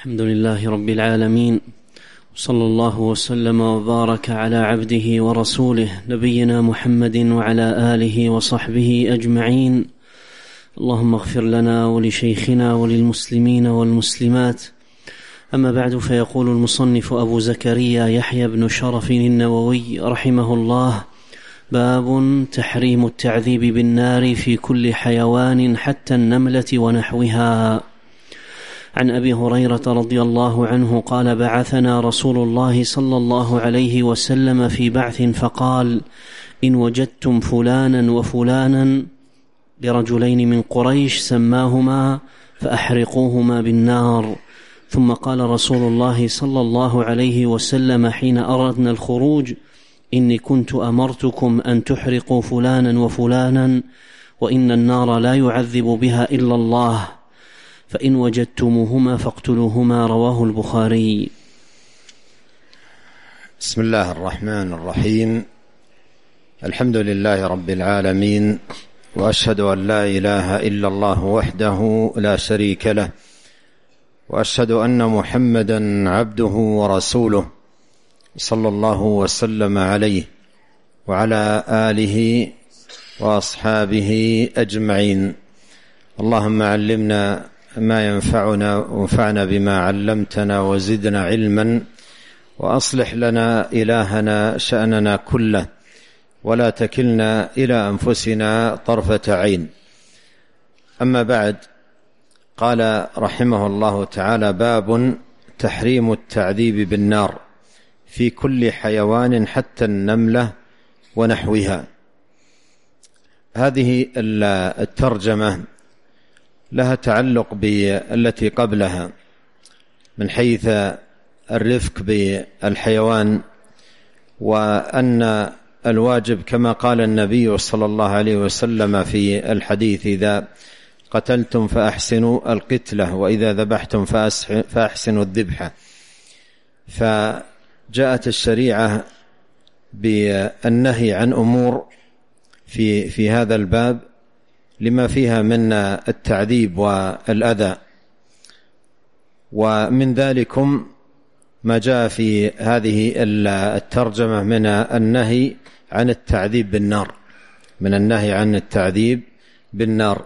الحمد لله رب العالمين، صلى الله وسلم وبارك على عبده ورسوله نبينا محمد وعلى آله وصحبه أجمعين. اللهم اغفر لنا ولشيخنا وللمسلمين والمسلمات. أما بعد، فيقول المصنف أبو زكريا يحيى بن شرف النووي رحمه الله: باب تحريم التعذيب بالنار في كل حيوان حتى النملة ونحوها. عن أبي هريرة رضي الله عنه قال: بعثنا رسول الله صلى الله عليه وسلم في بعث فقال: إن وجدتم فلانا وفلانا، لرجلين من قريش سماهما، فأحرقوهما بالنار. ثم قال رسول الله صلى الله عليه وسلم حين أردنا الخروج: إني كنت أمرتكم أن تحرقوا فلانا وفلانا، وإن النار لا يعذب بها إلا الله، فإن وجدتموهما فاقتلوهما. رواه البخاري. بسم الله الرحمن الرحيم. الحمد لله رب العالمين، وأشهد أن لا إله إلا الله وحده لا شريك له، وأشهد أن محمدا عبده ورسوله صلى الله وسلم عليه وعلى آله وأصحابه أجمعين. اللهم علمنا ما ينفعنا وانفعنا بما علمتنا وزدنا علما، وأصلح لنا إلهنا شأننا كله، ولا تكلنا إلى أنفسنا طرفة عين. أما بعد، قال رحمه الله تعالى: باب تحريم التعذيب بالنار في كل حيوان حتى النملة ونحوها. هذه الترجمة لها تعلق بالتي قبلها من حيث الرفق بالحيوان، وأن الواجب كما قال النبي صلى الله عليه وسلم في الحديث: إذا قتلتم فأحسنوا القتلة، وإذا ذبحتم فأحسنوا الذبحة. فجاءت الشريعة بالنهي عن أمور في هذا الباب لما فيها من التعذيب والأذى، ومن ذلكم ما جاء في هذه الترجمة من النهي عن التعذيب بالنار، من النهي عن التعذيب بالنار.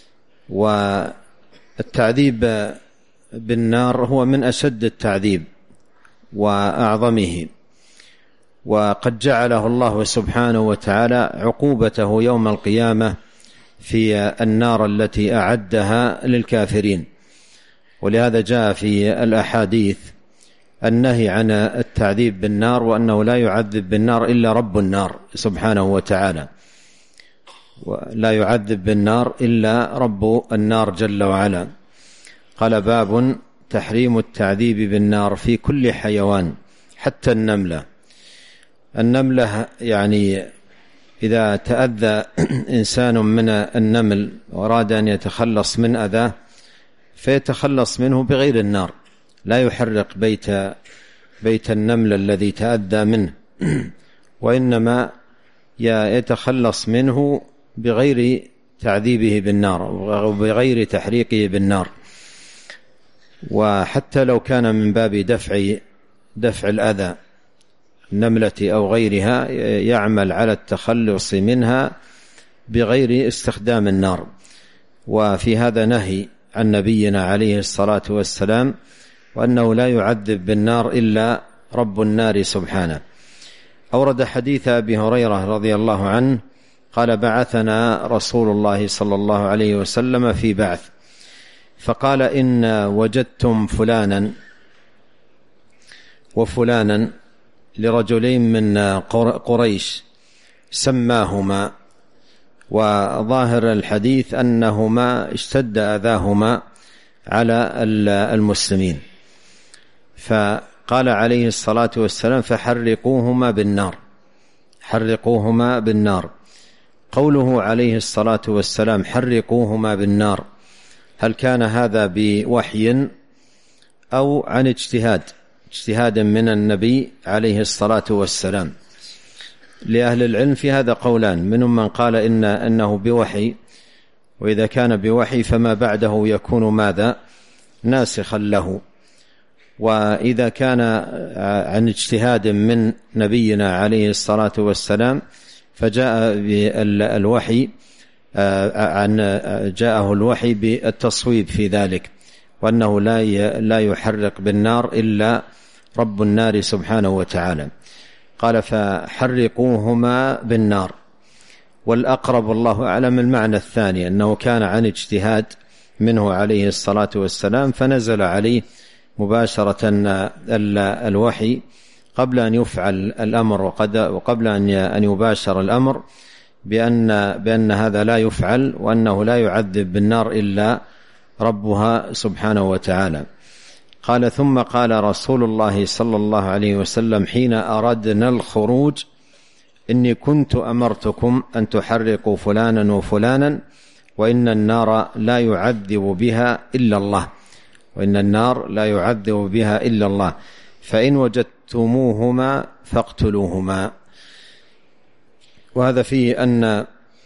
والتعذيب بالنار هو من أشد التعذيب وأعظمه، وقد جعله الله سبحانه وتعالى عقوبته يوم القيامة في النار التي أعدها للكافرين. ولهذا جاء في الأحاديث النهي عن التعذيب بالنار، وأنه لا يعذب بالنار إلا رب النار سبحانه وتعالى، ولا يعذب بالنار إلا رب النار جل وعلا. قال: باب تحريم التعذيب بالنار في كل حيوان حتى النملة. النملة يعني إذا تأذى إنسان من النمل وأراد أن يتخلص من أذاه فيتخلص منه بغير النار، لا يحرق بيت النمل الذي تأذى منه، وإنما يتخلص منه بغير تعذيبه بالنار وبغير تحريقه بالنار. وحتى لو كان من باب دفع الأذى النملة أو غيرها، يعمل على التخلص منها بغير استخدام النار. وفي هذا نهي عن نبينا عليه الصلاة والسلام، وأنه لا يعذب بالنار إلا رب النار سبحانه. أورد حديث أبي هريرة رضي الله عنه قال: بعثنا رسول الله صلى الله عليه وسلم في بعث فقال: إن وجدتم فلانا وفلانا، لرجلين من قريش سماهما. وظاهر الحديث أنهما اشتد أذاهما على المسلمين، فقال عليه الصلاة والسلام: فحرقوهما بالنار، حرقوهما بالنار. قوله عليه الصلاة والسلام: حرقوهما بالنار، هل كان هذا بوحي أو عن اجتهاد من النبي عليه الصلاة والسلام؟ لأهل العلم في هذا قولان، منهم من قال إنه بوحي، وإذا كان بوحي فما بعده يكون ماذا؟ ناسخا له. وإذا كان عن اجتهاد من نبينا عليه الصلاة والسلام فجاء بالوحي جاءه الوحي بالتصويب في ذلك، وأنه لا يحرق بالنار إلا رب النار سبحانه وتعالى. قال فحرقوهما بالنار. والأقرب والله أعلم المعنى الثاني، أنه كان عن اجتهاد منه عليه الصلاة والسلام، فنزل عليه مباشرة الوحي قبل أن يفعل الأمر وقبل أن يباشر الأمر بأن هذا لا يفعل، وأنه لا يعذب بالنار إلا ربها سبحانه وتعالى. قال ثم قال رسول الله صلى الله عليه وسلم حين أردنا الخروج إني كنت أمرتكم أن تحرقوا فلانا وفلانا وإن النار لا يعذب بها إلا الله، وإن النار لا يعذب بها إلا الله، فإن وجدتموهما فاقتلوهما. وهذا فيه أن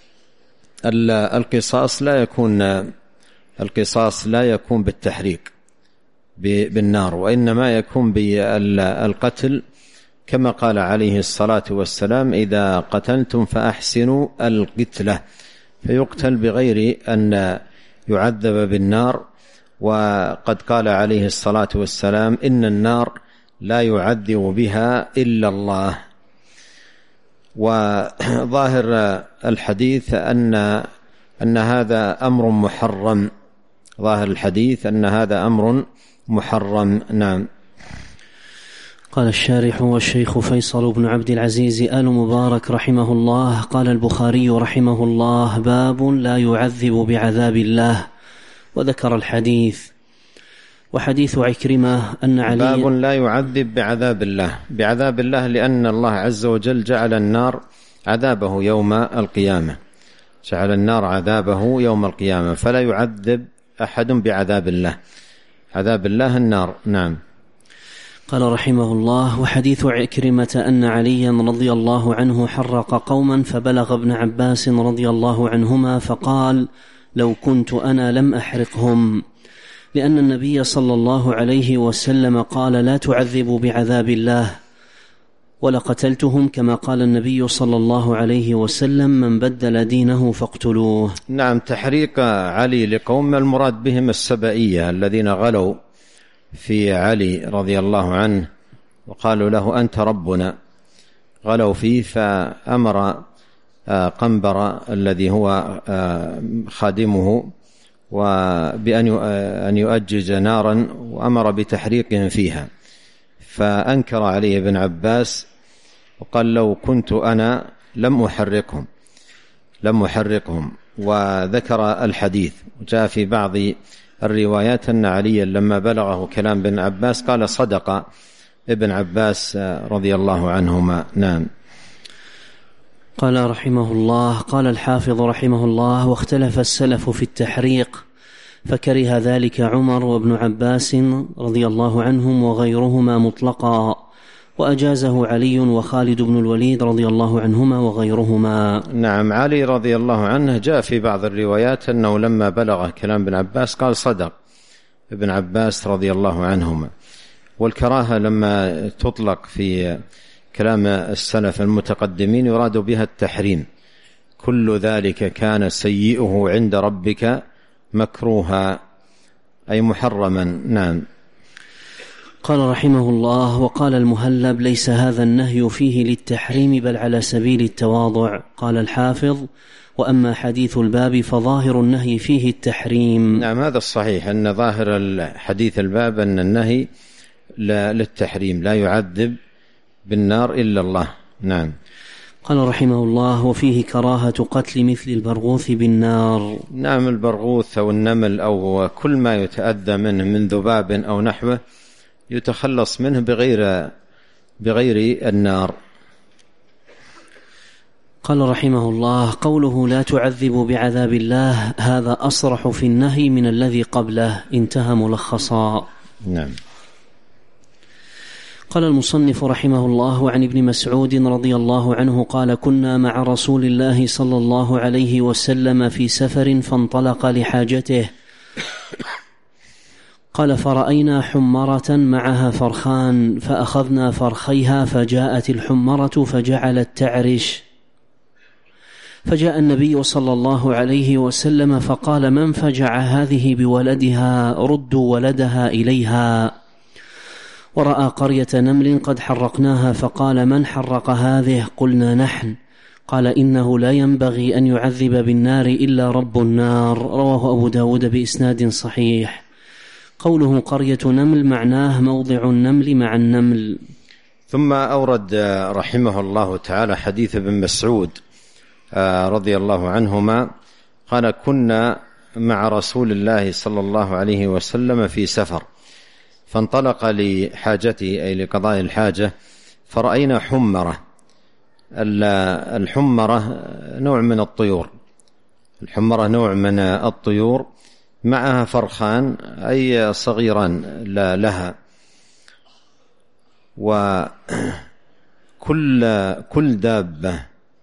القصاص لا يكون بالتحريق بالنار، وإنما يكون بالقتل، كما قال عليه الصلاة والسلام إذا قتلتم فأحسنوا القتلة، فيقتل بغير أن يعذب بالنار. وقد قال عليه الصلاة والسلام إن النار لا يعذب بها إلا الله. وظاهر الحديث أن هذا أمر محرم، ظاهر الحديث أن هذا أمر محرم. نعم. قال الشارح والشيخ فيصل بن عبد العزيز آل مبارك رحمه الله: قال البخاري رحمه الله: باب لا يعذب بعذاب الله، وذكر الحديث. وحديث عكرمة أن علي باب لا يعذب بعذاب الله لأن الله عز وجل جعل النار عذابه يوم القيامة، جعل النار عذابه يوم القيامة، فلا يعذب أحد بعذاب الله، عذاب الله النار. نعم. قال رحمه الله: وحديث عكرمة أن عليا رضي الله عنه حرق قوما فبلغ ابن عباس رضي الله عنهما فقال: لو كنت أنا لم أحرقهم، لأن النبي صلى الله عليه وسلم قال: لا تعذبوا بعذاب الله، ولقتلتهم كما قال النبي صلى الله عليه وسلم: من بدل دينه فاقتلوه. نعم. تحريق علي لقوم المراد بهم السبائية الذين غلوا في علي رضي الله عنه وقالوا له أنت ربنا، غلوا فيه، فأمر قنبر الذي هو خادمه وبأن يؤجج نارا، وأمر بتحريقهم فيها، فأنكر عليه ابن عباس وقال: لو كنت أنا لم أحرقهم. وذكر الحديث. وجاء في بعض الروايات أن عليا لما بلغه كلام ابن عباس قال: صدق ابن عباس رضي الله عنهما. نعم. قال رحمه الله: قال الحافظ رحمه الله: واختلف السلف في التحريق، فكره ذلك عمر وابن عباس رضي الله عنهم وغيرهما مطلقا، وأجازه علي وخالد بن الوليد رضي الله عنهما وغيرهما. نعم. علي رضي الله عنه جاء في بعض الروايات أنه لما بلغ كلام ابن عباس قال: صدق ابن عباس رضي الله عنهما. والكراهة لما تطلق في كلام السلف المتقدمين يراد بها التحريم، كل ذلك كان سيئه عند ربك مكروها، أي محرما. نعم. قال رحمه الله: وقال المهلب: ليس هذا النهي فيه للتحريم بل على سبيل التواضع. قال الحافظ: وأما حديث الباب فظاهر النهي فيه التحريم. نعم. هذا الصحيح، أن ظاهر الحديث الباب أن النهي للتحريم، لا يعذب بالنار إلا الله. نعم. قال رحمه الله: وفيه كراهة قتل مثل البرغوث بالنار. نعم. البرغوث أو النمل أو كل ما يتأذى منه من ذباب أو نحوه يتخلص منه بغير النار. قال رحمه الله: قوله لا تعذب بعذاب الله هذا أصرح في النهي من الذي قبله، انتهى ملخصا. نعم. قال المصنف رحمه الله: عن ابن مسعود رضي الله عنه قال: كنا مع رسول الله صلى الله عليه وسلم في سفر فانطلق لحاجته، قال: فرأينا حمرة معها فرخان فأخذنا فرخيها فجاءت الحمرة فجعلت تعرش، فجاء النبي صلى الله عليه وسلم فقال: من فجع هذه بولدها؟ ردوا ولدها إليها. ورأى قرية نمل قد حرقناها فقال: من حرق هذه؟ قلنا: نحن. قال: إنه لا ينبغي أن يعذب بالنار إلا رب النار. رواه أبو داود بإسناد صحيح. قوله قرية نمل معناه موضع النمل مع النمل. ثم أورد رحمه الله تعالى حديث ابن مسعود رضي الله عنهما قال: كنا مع رسول الله صلى الله عليه وسلم في سفر، فانطلق لحاجته أي لقضاء الحاجة، فرأينا حمرة. الحمرة نوع من الطيور، الحمرة نوع من الطيور، معها فرخان أي صغيران لها، وكل دابة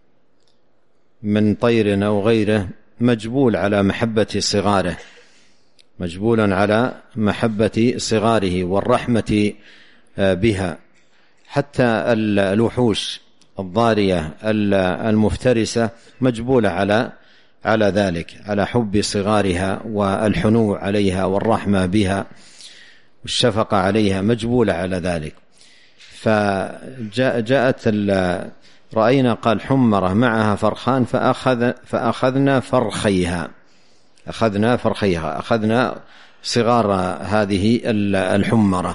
من طير أو غيره مجبول على محبة صغاره، مجبول على محبة صغاره والرحمة بها، حتى الوحوش الضارية المفترسة مجبولة على ذلك، على حب صغارها والحنو عليها والرحمة بها والشفقة عليها، مجبولة على ذلك. فجاءت رأينا قال حمرة معها فرخان فأخذنا فرخيها، أخذنا صغار هذه الحمرة،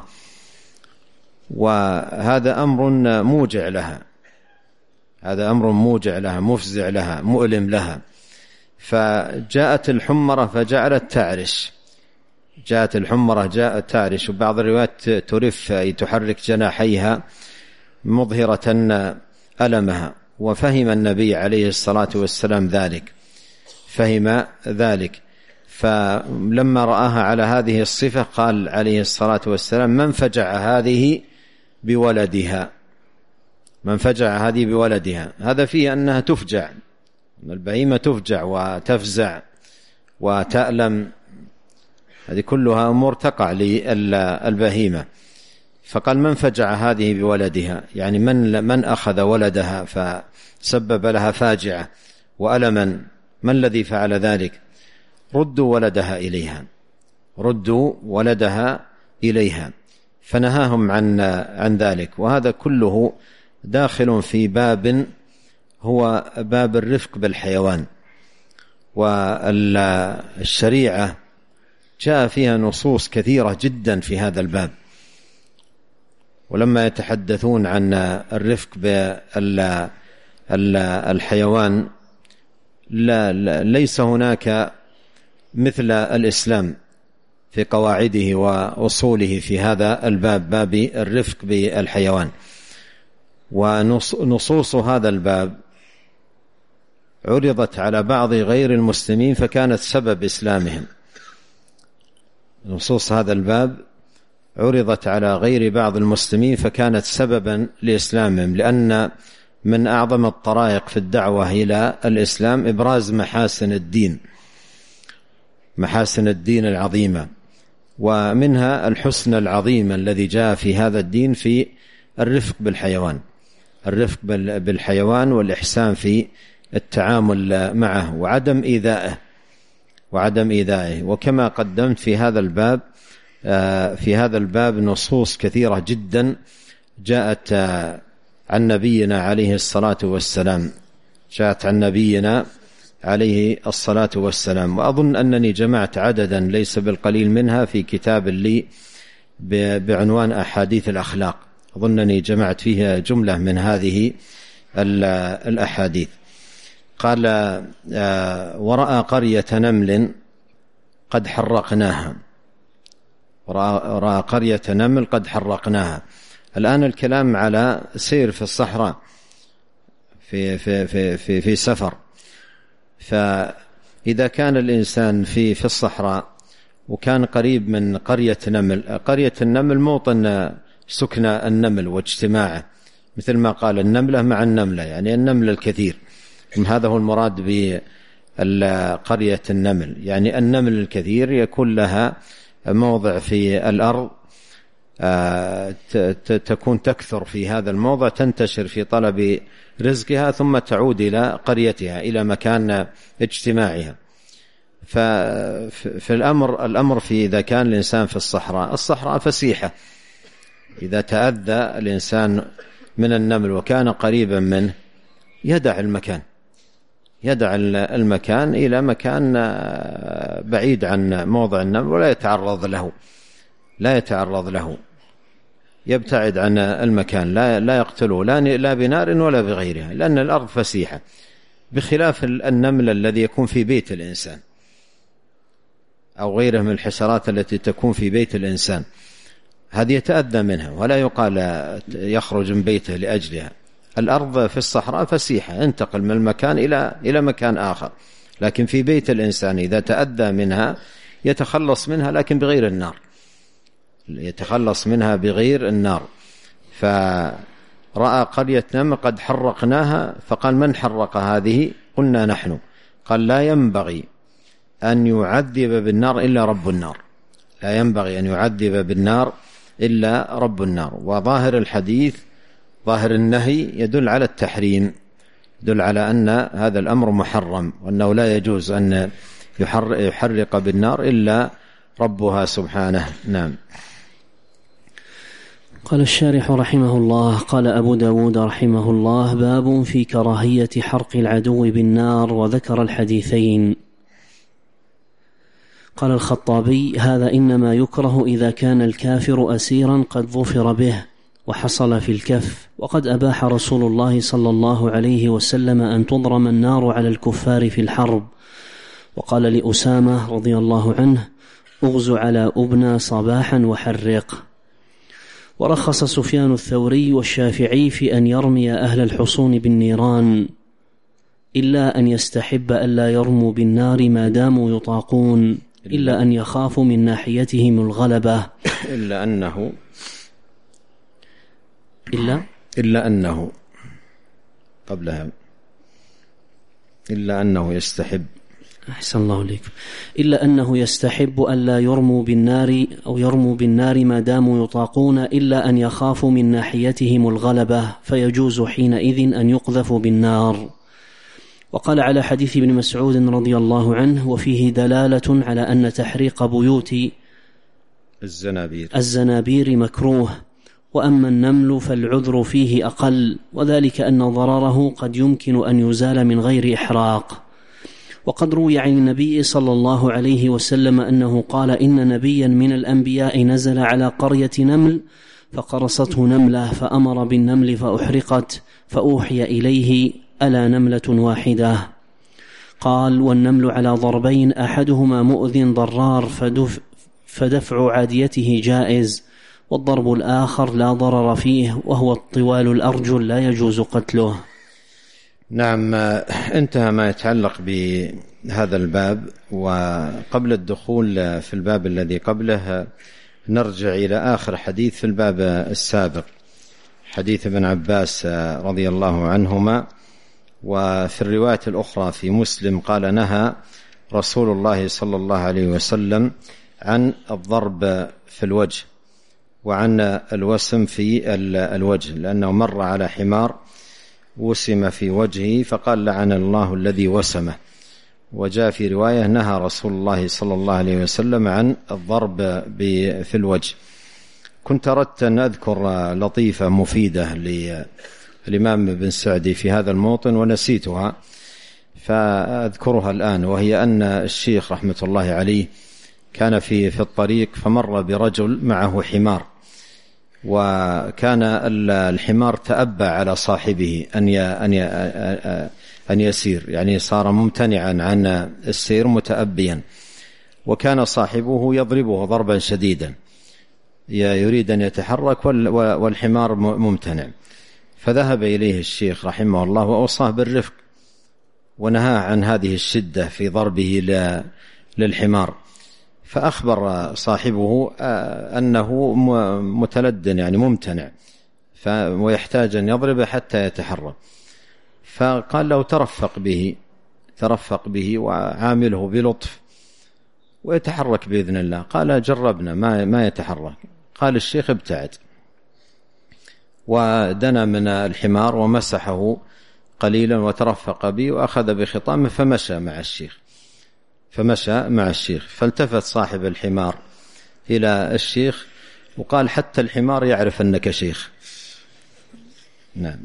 وهذا أمر موجع لها، هذا أمر موجع لها، مفزع لها، مؤلم لها. فجاءت الحمرة فجعلت تعرش، جاءت الحمرة جاءت تعرش، وبعض الروايات ترف أي تحرك جناحيها مظهرة ألمها. وفهم النبي عليه الصلاة والسلام ذلك، فهم ذلك، فلما رآها على هذه الصفة قال عليه الصلاة والسلام: من فجع هذه بولدها، من فجع هذه بولدها. هذا فيه أنها تفجع، البهيمة تفجع وتفزع وتألم، هذه كلها أمور تقع للبهيمة. فقال: من فجع هذه بولدها، يعني من أخذ ولدها فسبب لها فاجعة وألما، من الذي فعل ذلك؟ ردوا ولدها إليها، ردوا ولدها إليها. فنهاهم عن ذلك. وهذا كله داخل في باب هو باب الرفق بالحيوان، والشريعة جاء فيها نصوص كثيرة جدا في هذا الباب. ولما يتحدثون عن الرفق بالحيوان ليس هناك مثل الإسلام في قواعده وأصوله في هذا الباب، باب الرفق بالحيوان. ونصوص هذا الباب عرضت على بعض غير المسلمين فكانت سبب إسلامهم. نصوص هذا الباب عرضت على غير بعض المسلمين فكانت سببا لإسلامهم، لأن من أعظم الطرائق في الدعوة إلى الإسلام إبراز محاسن الدين، محاسن الدين العظيمة، ومنها الحسن العظيم الذي جاء في هذا الدين في الرفق بالحيوان، الرفق بالحيوان والإحسان في التعامل معه وعدم إيذائه. وكما قدمت في هذا الباب نصوص كثيرة جدا جاءت عن نبينا عليه الصلاة والسلام، جاءت عن نبينا عليه الصلاة والسلام. وأظن أنني جمعت عددا ليس بالقليل منها في كتاب لي بعنوان أحاديث الأخلاق، أظنني جمعت فيها جملة من هذه الأحاديث. قال: ورأى قرية نمل قد حرقناها، ورأى قرية نمل قد حرقناها. الآن الكلام على سير في الصحراء في سفر. فإذا كان الإنسان في الصحراء وكان قريب من قرية نمل، قرية النمل موطن سكن النمل واجتماعه، مثل ما قال النملة مع النملة، يعني النمل الكثير، هذا هو المراد بقرية النمل، يعني النمل الكثير يكون لها موضع في الأرض تكون تكثر في هذا الموضع، تنتشر في طلب رزقها ثم تعود إلى قريتها، إلى مكان اجتماعها. ففي الأمر في إذا كان الإنسان في الصحراء فسيحة، إذا تأذى الإنسان من النمل وكان قريبا منه يدع المكان إلى مكان بعيد عن موضع النمل ولا يتعرض له، يبتعد عن المكان، لا يقتله لا بنار ولا بغيرها، لأن الأرض فسيحة، بخلاف النمل الذي يكون في بيت الإنسان أو غيره من الحشرات التي تكون في بيت الإنسان، هذه يتأذى منها ولا يقال يخرج من بيته لأجلها. الأرض في الصحراء فسيحة، انتقل من المكان إلى مكان آخر، لكن في بيت الإنسان إذا تأذى منها يتخلص منها لكن بغير النار، يتخلص منها بغير النار. فرأى قرية نمل قد حرقناها، فقال من حرق هذه؟ قلنا نحن. قال لا ينبغي أن يعذب بالنار إلا رب النار، لا ينبغي أن يعذب بالنار إلا رب النار. وظاهر الحديث، ظاهر النهي يدل على التحريم، يدل على أن هذا الأمر محرم، وأنه لا يجوز أن يحرق بالنار إلا ربها سبحانه. نعم. قال الشارح رحمه الله: قال أبو داود رحمه الله: باب في كراهية حرق العدو بالنار، وذكر الحديثين. قال الخطابي: هذا إنما يكره إذا كان الكافر أسيرا قد ظفر به وحصل في الكف، وقد أباح رسول الله صلى الله عليه وسلم أن تضرم النار على الكفار في الحرب. وقال لأسامة رضي الله عنه: أغز على أبنى صباحا وحرق. ورخص سفيان الثوري والشافعي في أن يرمي أهل الحصون بالنيران، إلا أن يستحب ألا يرموا بالنار ما داموا يطاقون، إلا أن يخافوا من ناحيتهم الغلبة، إلا أنه قبلها إلا أنه يستحب، أحسن الله عليك، إلا أنه يستحب ألا يرموا بالنار أو يرموا بالنار ما داموا يطاقون، إلا أن يخافوا من ناحيتهم الغلبة، فيجوز حينئذ أن يقذفوا بالنار. وقال على حديث ابن مسعود رضي الله عنه: وفيه دلالة على أن تحريق بيوت الزنابير مكروه، وأما النمل فالعذر فيه أقل، وذلك أن ضرره قد يمكن أن يزال من غير إحراق. وقد روي عن النبي صلى الله عليه وسلم أنه قال: إن نبيا من الأنبياء نزل على قرية نمل فقرصته نملة فأمر بالنمل فأحرقت، فأوحي إليه: ألا نملة واحدة؟ قال: والنمل على ضربين، أحدهما مؤذ ضرار فدفع عاديته جائز، والضرب الآخر لا ضرر فيه، وهو الطوال الأرجل لا يجوز قتله. نعم. انتهى ما يتعلق بهذا الباب. وقبل الدخول في الباب الذي قبله نرجع إلى آخر حديث في الباب السابق، حديث ابن عباس رضي الله عنهما. وفي الرواية الأخرى في مسلم قال: نهى رسول الله صلى الله عليه وسلم عن الضرب في الوجه وعن الوسم في الوجه، لأنه مر على حمار وسم في وجهه فقال: لعن الله الذي وسمه. وجاء في رواية: نهى رسول الله صلى الله عليه وسلم عن الضرب في الوجه. كنت أردت أن أذكر لطيفة مفيدة للإمام ابن سعدي في هذا الموطن ونسيتها، فأذكرها الآن، وهي أن الشيخ رحمة الله عليه كان في الطريق فمر برجل معه حمار، وكان الحمار تأبى على صاحبه أن يسير، يعني صار ممتنعا عن السير متأبيا، وكان صاحبه يضربه ضربا شديدا، يريد أن يتحرك والحمار ممتنع. فذهب إليه الشيخ رحمه الله وأوصاه بالرفق ونهاه عن هذه الشدة في ضربه للحمار. فأخبر صاحبه أنه متلدن، يعني ممتنع، ويحتاج أن يضرب حتى يتحرك. فقال له: ترفق به وعامله بلطف ويتحرك بإذن الله. قال جربنا ما يتحرك. قال الشيخ ابتعد، ودنا من الحمار ومسحه قليلا وترفق به وأخذ بخطامه فمشى مع الشيخ. فالتفت صاحب الحمار إلى الشيخ وقال حتى الحمار يعرف أنك شيخ. نعم.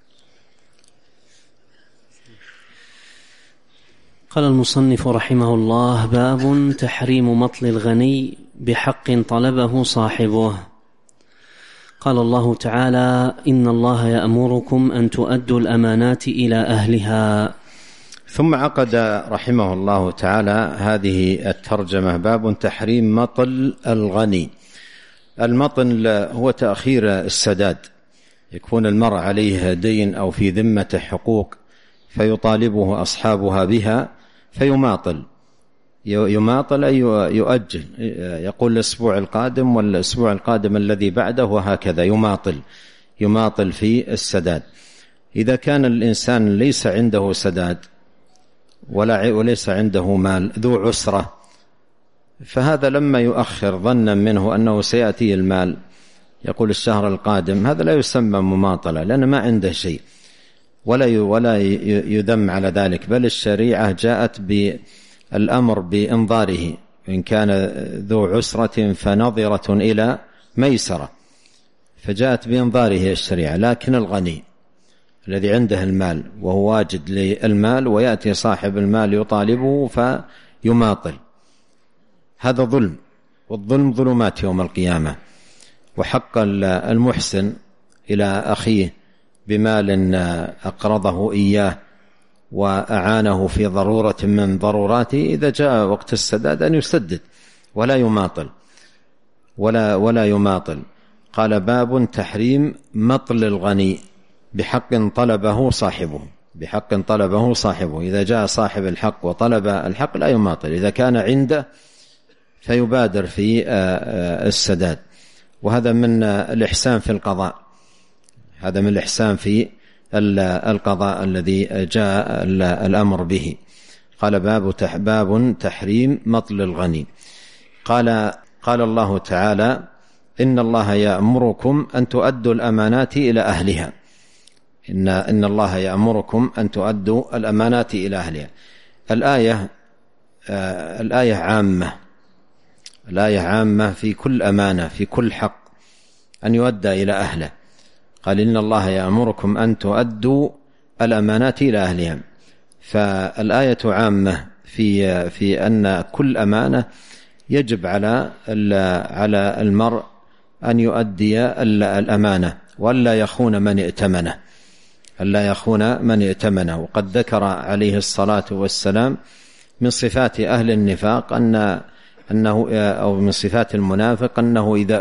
قال المصنف رحمه الله: باب تحريم مطل الغني بحق طلبه صاحبه. قال الله تعالى: إن الله يأمركم أن تؤدوا الأمانات إلى أهلها. ثم عقد رحمه الله تعالى هذه الترجمة: باب تحريم مطل الغني. المطل هو تأخير السداد، يكون المرء عليه دين أو في ذمته حقوق فيطالبه أصحابها بها فيماطل أي يؤجل، يقول الأسبوع القادم والأسبوع القادم الذي بعده، وهكذا يماطل في السداد. إذا كان الإنسان ليس عنده سداد وليس عنده مال، ذو عسرة، فهذا لما يؤخر ظنا منه أنه سيأتي المال، يقول الشهر القادم، هذا لا يسمى مماطلة، لأنه ما عنده شيء ولا يذم على ذلك، بل الشريعة جاءت بالأمر بإنظاره، إن كان ذو عسرة فنظرة إلى ميسرة، فجاءت بإنظاره الشريعة. لكن الغني الذي عنده المال وهو واجد للمال ويأتي صاحب المال يطالبه فيماطل، هذا ظلم، والظلم ظلمات يوم القيامة. وحق المحسن إلى أخيه بمال أقرضه إياه وأعانه في ضرورة من ضروراته، إذا جاء وقت السداد أن يسدد ولا يماطل. قال: باب تحريم مطل الغني بحق طلبه صاحبه. إذا جاء صاحب الحق وطلب الحق لا يماطل، إذا كان عنده فيبادر في السداد. وهذا من الإحسان في القضاء، الذي جاء الأمر به. قال: باب تحريم مطل الغني. قال الله تعالى: إن الله يأمركم أن تؤدوا الأمانات إلى أهلها. إن الله يأمركم أن تؤدوا الأمانات إلى أهلها. الآية عامة في كل أمانة، في كل حق أن يؤدى إلى أهله. قال: إن الله يأمركم أن تؤدوا الأمانات إلى أهلها. فالآية عامة في أن كل أمانة يجب على المرء أن يؤدي الأمانة ولا يخون من ائتمنه. وقد ذكر عليه الصلاة والسلام من صفات أهل النفاق أنه أو من صفات المنافق أنه إذا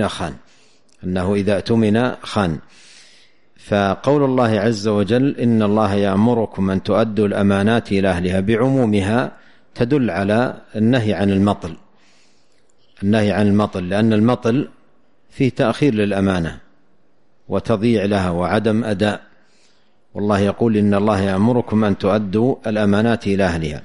اؤتمن خان. فقول الله عز وجل: إن الله يأمركم أن تؤدوا الأمانات إلى أهلها، بعمومها تدل على النهي عن المطل، لأن المطل فيه تأخير للأمانة وتضييع لها وعدم أداء. والله يقول: إن الله يأمركم أن تؤدوا الأمانات إلى أهلها.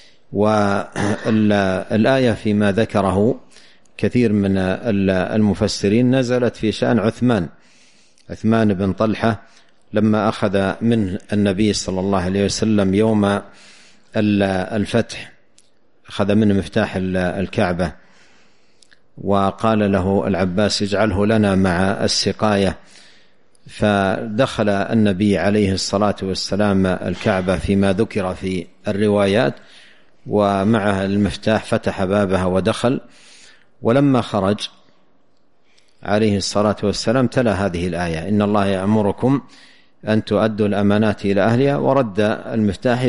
والآية فيما ذكره كثير من المفسرين نزلت في شأن عثمان بن طلحة لما أخذ من النبي صلى الله عليه وسلم يوم الفتح، أخذ منه مفتاح الكعبة وقال له العباس: اجعله لنا مع السقاية. فدخل النبي عليه الصلاة والسلام الكعبة فيما ذكر في الروايات ومعه المفتاح، فتح بابها ودخل. ولما خرج عليه الصلاة والسلام تلا هذه الآية: إن الله يأمركم أن تؤدوا الأمانات إلى أهلها، ورد المفتاح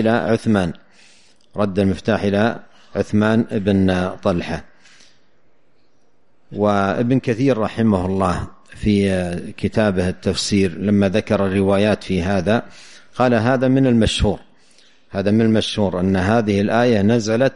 إلى عثمان بن طلحة. وابن كثير رحمه الله في كتابه التفسير لما ذكر الروايات في هذا قال: هذا من المشهور أن هذه الآية نزلت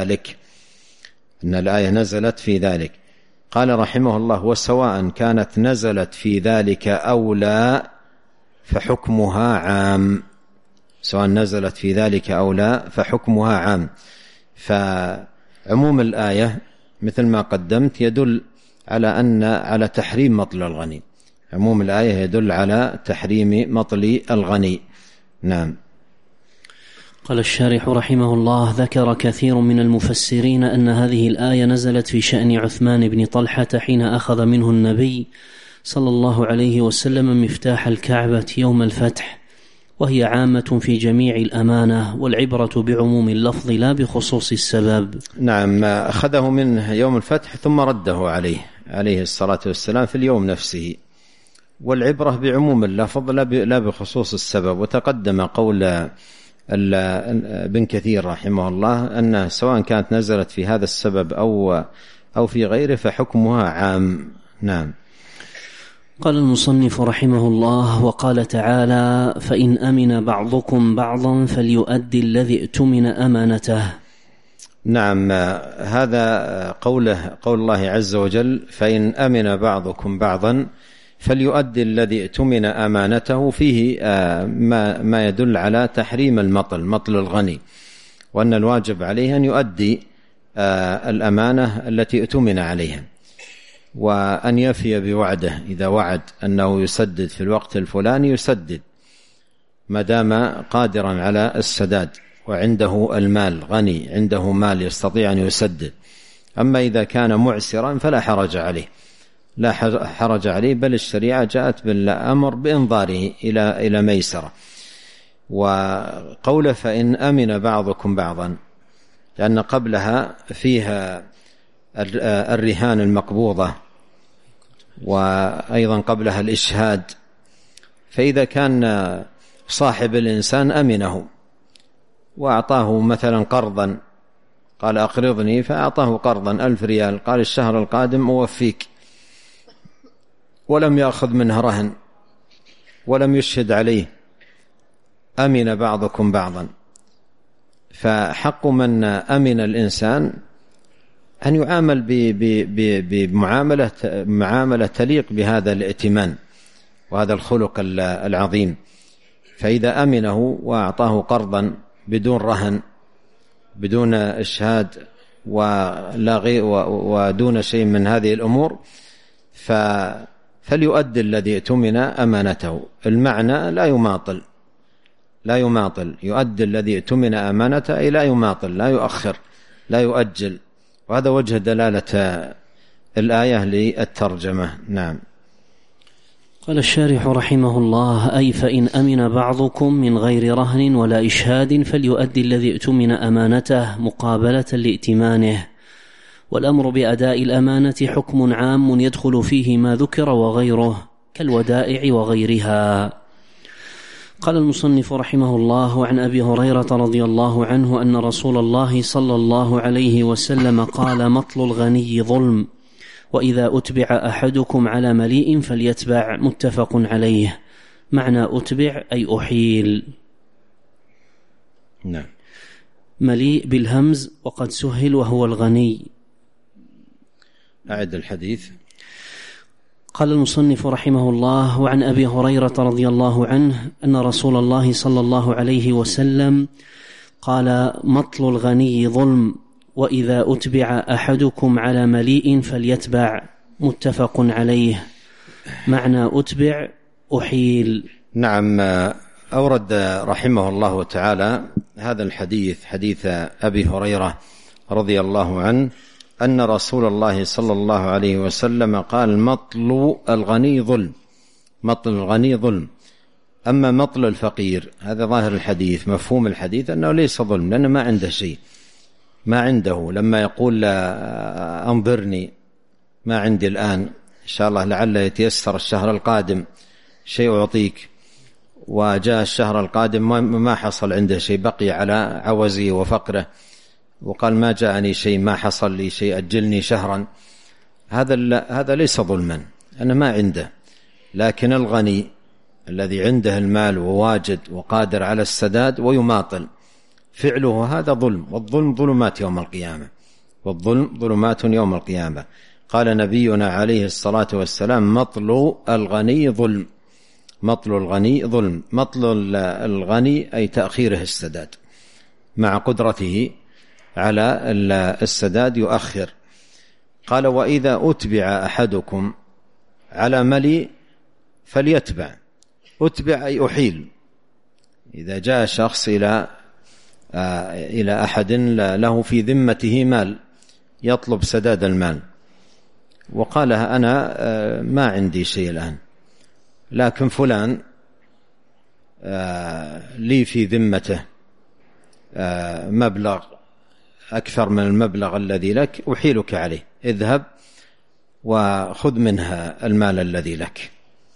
في ذلك. قال رحمه الله: وسواء كانت نزلت في ذلك أو لا فحكمها عام. عموم الآية مثل ما قدمت يدل على تحريم مطل الغني. عموم الآية يدل على تحريم مطل الغني. نعم. قال الشارح رحمه الله: ذكر كثير من المفسرين أن هذه الآية نزلت في شأن عثمان بن طلحة حين أخذ منه النبي صلى الله عليه وسلم مفتاح الكعبة يوم الفتح، وهي عامة في جميع الأمانة، والعبرة بعموم اللفظ لا بخصوص السبب. نعم، أخذه منه يوم الفتح ثم رده عليه الصلاة والسلام في اليوم نفسه، والعبرة بعموم اللفظ لا بخصوص السبب. وتقدم قول ابن كثير رحمه الله أن سواء كانت نزلت في هذا السبب أو في غيره فحكمها عام. نعم. قال المصنف رحمه الله: وقال تعالى: فإن أمن بعضكم بعضا فليؤدي الذي اؤتمن أمانته. نعم، هذا قول الله عز وجل: فإن أمن بعضكم بعضا فليؤدي الذي اؤتمن أمانته، فيه ما يدل على تحريم مطل الغني، وأن الواجب عليه أن يؤدي الأمانة التي اؤتمن عليها، وأن يفي بوعده. إذا وعد أنه يسدد في الوقت الفلاني يسدد ما دام قادرا على السداد وعنده المال، غني عنده مال يستطيع أن يسدد. أما إذا كان معسرا فلا حرج عليه، بل الشريعة جاءت بالأمر بإنظاره إلى ميسرة. وقول فإن أمن بعضكم بعضا لأن قبلها فيها الرهان المقبوضة، وأيضا قبلها الإشهاد. فإذا كان صاحب الإنسان أمنه وأعطاه مثلا قرضا، قال أقرضني، فأعطاه قرضا 1000 ريال، قال الشهر القادم أوفيك، ولم يأخذ منه رهن ولم يشهد عليه، أمن بعضكم بعضا. فحق من أمن الإنسان أن يعامل بمعاملة تليق بهذا الائتمان وهذا الخلق العظيم. فإذا أمنه وأعطاه قرضا بدون رهن بدون إشهاد ودون شيء من هذه الأمور فليؤدي الذي اؤتمن أمانته. المعنى لا يماطل، يؤدي الذي اؤتمن أمانته، أي لا يماطل، لا يؤخر، لا يؤجل. وهذا وجه دلالة الآية للترجمة. نعم. قال الشارح رحمه الله: أي فإن أمن بعضكم من غير رهن ولا إشهاد فليؤدي الذي اؤتمن أمانته مقابلة لائتمانه. والأمر بأداء الأمانة حكم عام يدخل فيه ما ذكر وغيره كالودائع وغيرها. قال المصنف رحمه الله: عن أبي هريرة رضي الله عنه أن رسول الله صلى الله عليه وسلم قال: مطل الغني ظلم، وإذا أتبع أحدكم على مليء فليتبع. متفق عليه. معنى أتبع أي أحيل. نعم. مليء بالهمز وقد سهل وهو الغني. أعد الحديث. قال المصنف رحمه الله: وعن أبي هريرة رضي الله عنه أن رسول الله صلى الله عليه وسلم قال: مطل الغني ظلم، وإذا أتبع أحدكم على مليء فليتبع. متفق عليه. معنى أتبع أحيل. نعم. أورد رحمه الله تعالى هذا الحديث، حديث أبي هريرة رضي الله عنه أن رسول الله صلى الله عليه وسلم قال: مطل الغني ظلم. مطل الغني ظلم. أما مطل الفقير هذا ظاهر الحديث، مفهوم الحديث أنه ليس ظلم، لأنه ما عنده شيء، ما عنده. لما يقول أنظرني، ما عندي الآن، إن شاء الله لعل يتيسر الشهر القادم شيء أعطيك، وجاء الشهر القادم ما حصل عنده شيء، بقي على عوزه وفقره، وقال ما جاءني شيء، ما حصل لي شيء، أجلني شهرا. هذا ليس ظلما، أنا ما عنده. لكن الغني الذي عنده المال وواجد وقادر على السداد ويماطل، فعله هذا ظلم، والظلم ظلمات يوم القيامة، والظلم ظلمات يوم القيامة. قال نبينا عليه الصلاة والسلام: مطل الغني ظلم. مطل الغني ظلم. مطل الغني أي تأخيره السداد مع قدرته على السداد يؤخر. قال وإذا أتبع أحدكم على ملي فليتبع. أتبع أي أحيل. إذا جاء شخص إلى أحد له في ذمته مال يطلب سداد المال وقال أنا ما عندي شيء الآن، لكن فلان لي في ذمته مبلغ أكثر من المبلغ الذي لك أحيلك عليه، اذهب وخذ منها المال الذي لك.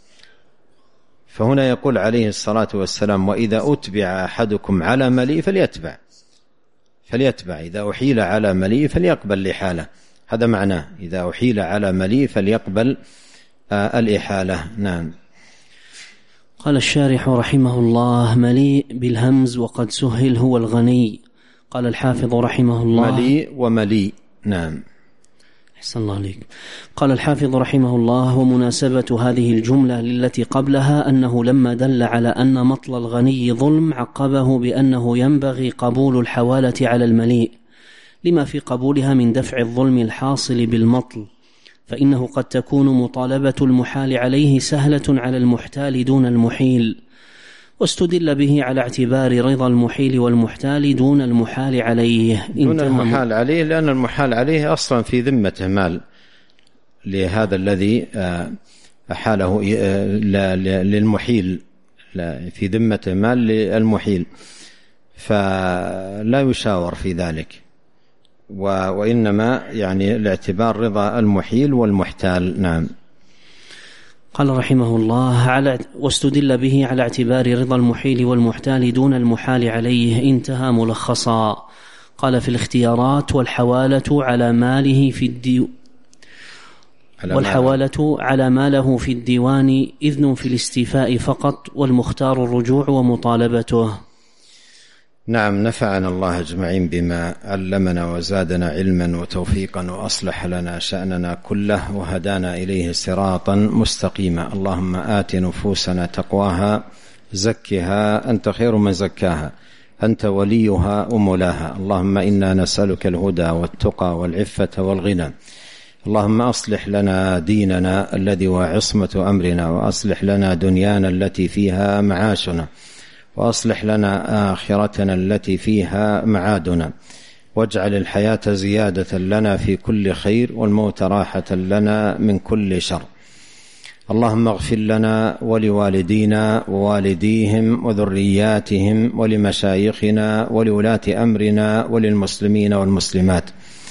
فهنا يقول عليه الصلاة والسلام وإذا أتبع أحدكم على ملي فليتبع. إذا أحيل على ملي فليقبل الإحالة، هذا معناه إذا أحيل على ملي فليقبل الإحالة. نعم. قال الشارح رحمه الله مليء بالهمز وقد سهل هو الغني. قال الحافظ رحمه الله مليء ومليء. نعم. أحسن الله عليك. قال الحافظ رحمه الله ومناسبة هذه الجملة للتي قبلها أنه لما دل على أن مطل الغني ظلم عقبه بأنه ينبغي قبول الحوالة على المليء لما في قبولها من دفع الظلم الحاصل بالمطل، فإنه قد تكون مطالبة المحال عليه سهلة على المحتال دون المحيل، واستدل به على اعتبار رضا المحيل والمحتال دون المحال عليه. دون المحال عليه لأن المحال عليه أصلا في ذمته مال لهذا الذي أحاله للمحيل، في ذمته مال للمحيل، فلا يشاور في ذلك، وإنما يعني الاعتبار رضا المحيل والمحتال. نعم. قال رحمه الله واستدل به على اعتبار رضا المحيل والمحتال دون المحال عليه. انتهى ملخصا. قال في الاختيارات والحوالة على ماله على ماله في الديوان إذن في الاستيفاء فقط، والمختار الرجوع ومطالبته. نعم. نفعنا الله أجمعين بما علمنا وزادنا علما وتوفيقا وأصلح لنا شأننا كله وهدانا إليه صراطا مستقيما. اللهم آت نفوسنا تقواها زكها أنت خير من زكاها أنت وليها ومولاها. اللهم إنا نسألك الهدى والتقى والعفة والغنى. اللهم أصلح لنا ديننا الذي هو عصمة أمرنا، وأصلح لنا دنيانا التي فيها معاشنا، وأصلح لنا آخرتنا التي فيها معادنا، واجعل الحياة زيادة لنا في كل خير والموت راحة لنا من كل شر. اللهم اغفر لنا ولوالدينا ووالديهم وذرياتهم ولمشايخنا ولولاة أمرنا وللمسلمين والمسلمات.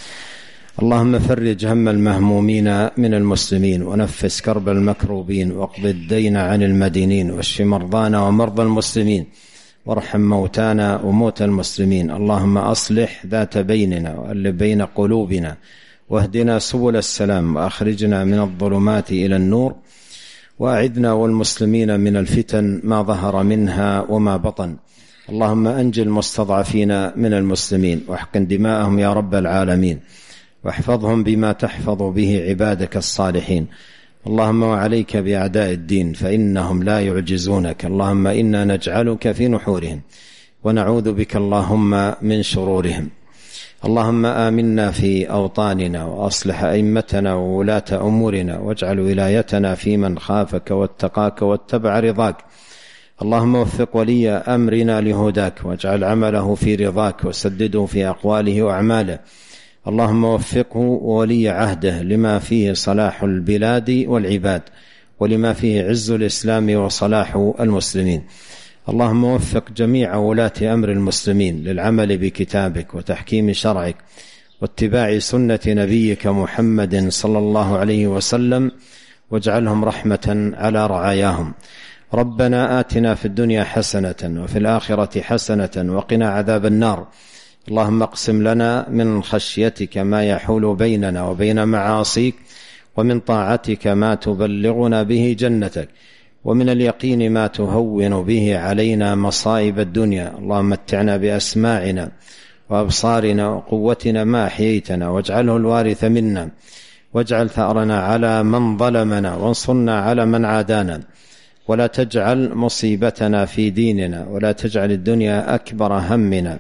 اللهم فرج هم المهمومين من المسلمين، ونفس كرب المكروبين، واقض الدين عن المدينين، واشف مرضانا ومرضى المسلمين، وارحم موتانا وموتى المسلمين. اللهم أصلح ذات بيننا وألف بين قلوبنا، واهدنا سبل السلام، وأخرجنا من الظلمات إلى النور، وأعذنا والمسلمين من الفتن ما ظهر منها وما بطن. اللهم أنجِ المستضعفين من المسلمين، واحقن دماءهم يا رب العالمين، واحفظهم بما تحفظ به عبادك الصالحين. اللهم وعليك بأعداء الدين فإنهم لا يعجزونك. اللهم إنا نجعلك في نحورهم ونعوذ بك اللهم من شرورهم. اللهم آمنا في أوطاننا، وأصلح أئمتنا وولاة أمورنا، واجعل ولايتنا في من خافك واتقاك واتبع رضاك. اللهم وفق ولي أمرنا لهداك، واجعل عمله في رضاك، وسدده في أقواله وأعماله. اللهم وفقه وولي عهده لما فيه صلاح البلاد والعباد، ولما فيه عز الإسلام وصلاح المسلمين. اللهم وفق جميع ولاة أمر المسلمين للعمل بكتابك وتحكيم شرعك واتباع سنة نبيك محمد صلى الله عليه وسلم، واجعلهم رحمة على رعاياهم. ربنا آتنا في الدنيا حسنة وفي الآخرة حسنة وقنا عذاب النار. اللهم اقسم لنا من خشيتك ما يحول بيننا وبين معاصيك، ومن طاعتك ما تبلغنا به جنتك، ومن اليقين ما تهون به علينا مصائب الدنيا. اللهم متعنا بأسماعنا وأبصارنا وقوتنا ما أحييتنا، واجعله الوارث منا، واجعل ثأرنا على من ظلمنا، وانصرنا على من عادانا، ولا تجعل مصيبتنا في ديننا، ولا تجعل الدنيا أكبر همنا،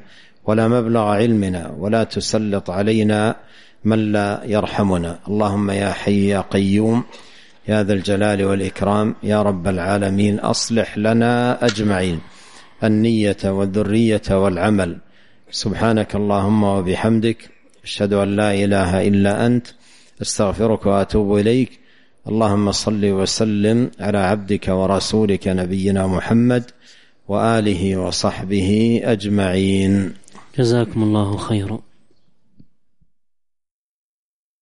ولا مبلغ علمنا، ولا تسلط علينا من لا يرحمنا. اللهم يا حي يا قيوم يا ذا الجلال والإكرام يا رب العالمين، أصلح لنا أجمعين النية والذرية والعمل. سبحانك اللهم وبحمدك، أشهد أن لا إله إلا أنت، استغفرك وأتوب إليك. اللهم صل وسلم على عبدك ورسولك نبينا محمد وآله وصحبه أجمعين. جزاكم الله خيرا.